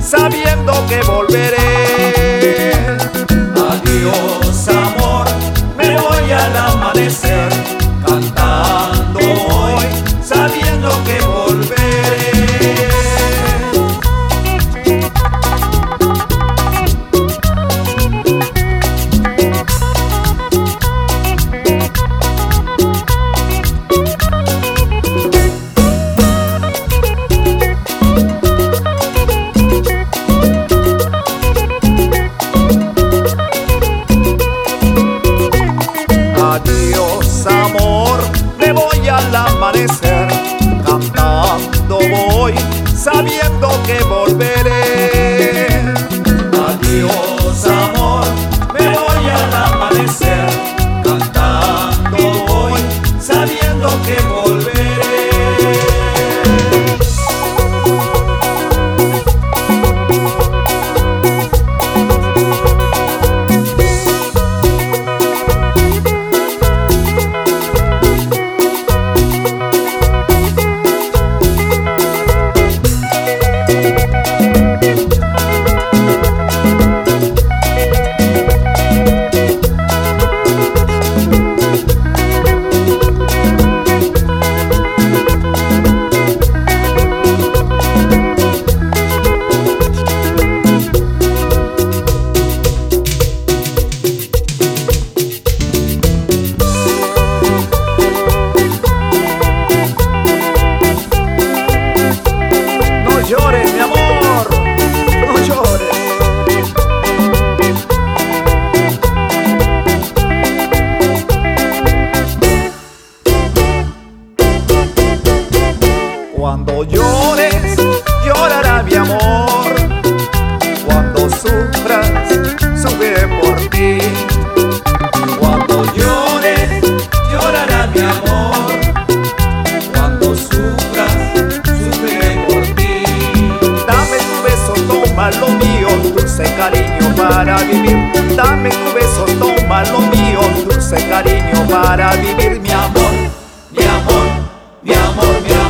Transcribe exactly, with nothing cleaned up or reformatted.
sabiendo que volveré. Adiós amor, me voy al amanecer, cantando hoy, sabiendo que volveré. Adiós amor, me voy al amanecer, cantando voy, sabiendo que volveré. Adiós amor, me voy al amanecer, cantando voy, sabiendo que volveré. No llores, mi amor, no llores. Cuando llores, llorará mi amor. Cuando sufras, sufriré por ti. Cuando llores, llorará mi amor. Cuando sufras, sufriré por ti. Dame tu beso, toma lo mío, dulce cariño para vivir. Dame tu beso, toma lo mío, dulce cariño para vivir, mi amor. Mi amor, mi amor, mi amor.